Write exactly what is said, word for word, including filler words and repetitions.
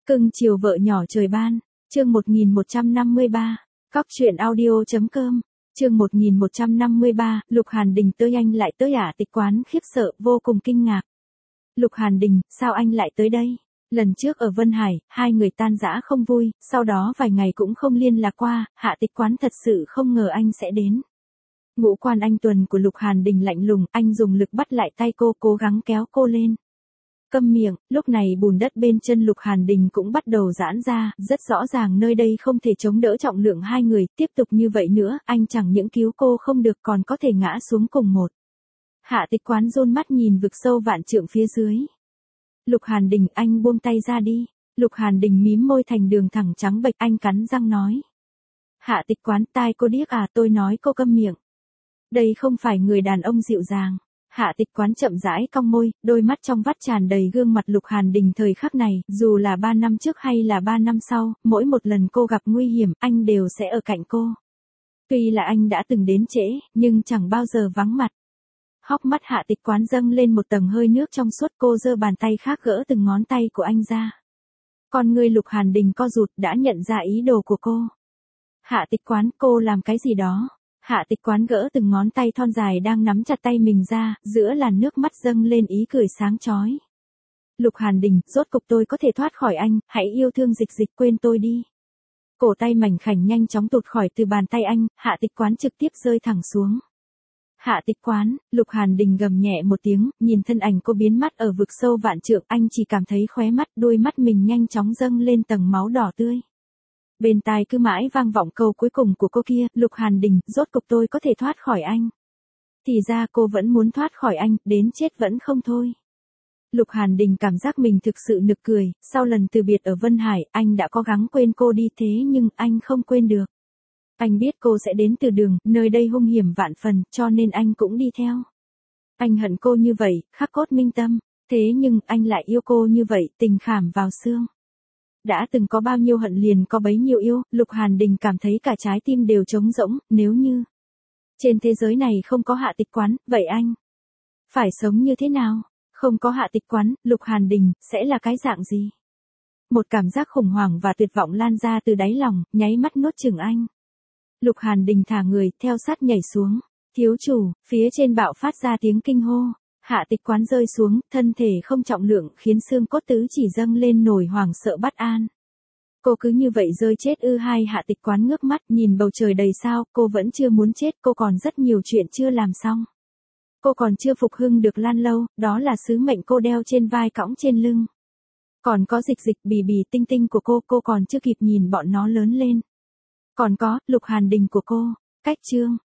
Cưng chiều vợ nhỏ trời ban, chương một nghìn một trăm năm mươi ba, Cóc truyện audio.com, chương một nghìn một trăm năm mươi ba, Lục Hàn Đình tới anh lại tới Ả Tịch quán khiếp sợ, vô cùng kinh ngạc. Lục Hàn Đình, sao anh lại tới đây? Lần trước ở Vân Hải, hai người tan rã không vui, sau đó vài ngày cũng không liên lạc qua, Hạ Tịch quán thật sự không ngờ anh sẽ đến. Ngũ quan anh tuần của Lục Hàn Đình lạnh lùng, anh dùng lực bắt lại tay cô, cố gắng kéo cô lên. Câm miệng, lúc này bùn đất bên chân Lục Hàn Đình cũng bắt đầu giãn ra, rất rõ ràng nơi đây không thể chống đỡ trọng lượng hai người, tiếp tục như vậy nữa, anh chẳng những cứu cô không được còn có thể ngã xuống cùng một. Hạ Tịch quán rôn mắt nhìn vực sâu vạn trượng phía dưới. Lục Hàn Đình, anh buông tay ra đi. Lục Hàn Đình mím môi thành đường thẳng trắng bệch, anh cắn răng nói. Hạ Tịch quán, tai cô điếc à, tôi nói cô câm miệng. Đây không phải người đàn ông dịu dàng. Hạ Tịch quán chậm rãi cong môi, đôi mắt trong vắt tràn đầy gương mặt Lục Hàn Đình thời khắc này, dù là ba năm trước hay là ba năm sau, mỗi một lần cô gặp nguy hiểm, anh đều sẽ ở cạnh cô. Tuy là anh đã từng đến trễ, nhưng chẳng bao giờ vắng mặt. Hốc mắt Hạ Tịch quán dâng lên một tầng hơi nước trong suốt, cô giơ bàn tay khác gỡ từng ngón tay của anh ra. Con người Lục Hàn Đình co rụt, đã nhận ra ý đồ của cô. Hạ Tịch quán, cô làm cái gì đó? Hạ Tịch quán gỡ từng ngón tay thon dài đang nắm chặt tay mình ra, giữa làn nước mắt dâng lên ý cười sáng chói. Lục Hàn Đình, rốt cục tôi có thể thoát khỏi anh, hãy yêu thương Dịch Dịch, quên tôi đi. Cổ tay mảnh khảnh nhanh chóng tụt khỏi từ bàn tay anh, Hạ Tịch quán trực tiếp rơi thẳng xuống. Hạ Tịch quán, Lục Hàn Đình gầm nhẹ một tiếng, nhìn thân ảnh cô biến mất ở vực sâu vạn trượng, anh chỉ cảm thấy khóe mắt, đôi mắt mình nhanh chóng dâng lên tầng máu đỏ tươi. Bên tai cứ mãi vang vọng câu cuối cùng của cô kia, Lục Hàn Đình, rốt cục tôi có thể thoát khỏi anh. Thì ra cô vẫn muốn thoát khỏi anh, đến chết vẫn không thôi. Lục Hàn Đình cảm giác mình thực sự nực cười, sau lần từ biệt ở Vân Hải, anh đã cố gắng quên cô đi thế nhưng anh không quên được. Anh biết cô sẽ đến từ đường, nơi đây hung hiểm vạn phần, cho nên anh cũng đi theo. Anh hận cô như vậy, khắc cốt minh tâm, thế nhưng anh lại yêu cô như vậy, tình khảm vào xương. Đã từng có bao nhiêu hận liền có bấy nhiêu yêu, Lục Hàn Đình cảm thấy cả trái tim đều trống rỗng, nếu như trên thế giới này không có Hạ Tịch quán, vậy anh phải sống như thế nào? Không có Hạ Tịch quán, Lục Hàn Đình sẽ là cái dạng gì? Một cảm giác khủng hoảng và tuyệt vọng lan ra từ đáy lòng, nháy mắt nuốt chửng anh. Lục Hàn Đình thả người, theo sát nhảy xuống. Thiếu chủ, phía trên bạo phát ra tiếng kinh hô. Hạ Tịch quán rơi xuống, thân thể không trọng lượng khiến xương cốt tứ chỉ dâng lên nổi hoảng sợ bất an. Cô cứ như vậy rơi chết ư? Hai Hạ Tịch quán ngước mắt nhìn bầu trời đầy sao, cô vẫn chưa muốn chết, cô còn rất nhiều chuyện chưa làm xong. Cô còn chưa phục hưng được Lan Lâu, đó là sứ mệnh cô đeo trên vai cõng trên lưng. Còn có Dịch Dịch, Bì Bì, Tinh Tinh của cô, cô còn chưa kịp nhìn bọn nó lớn lên. Còn có, Lục Hàn Đình của cô. Cách chương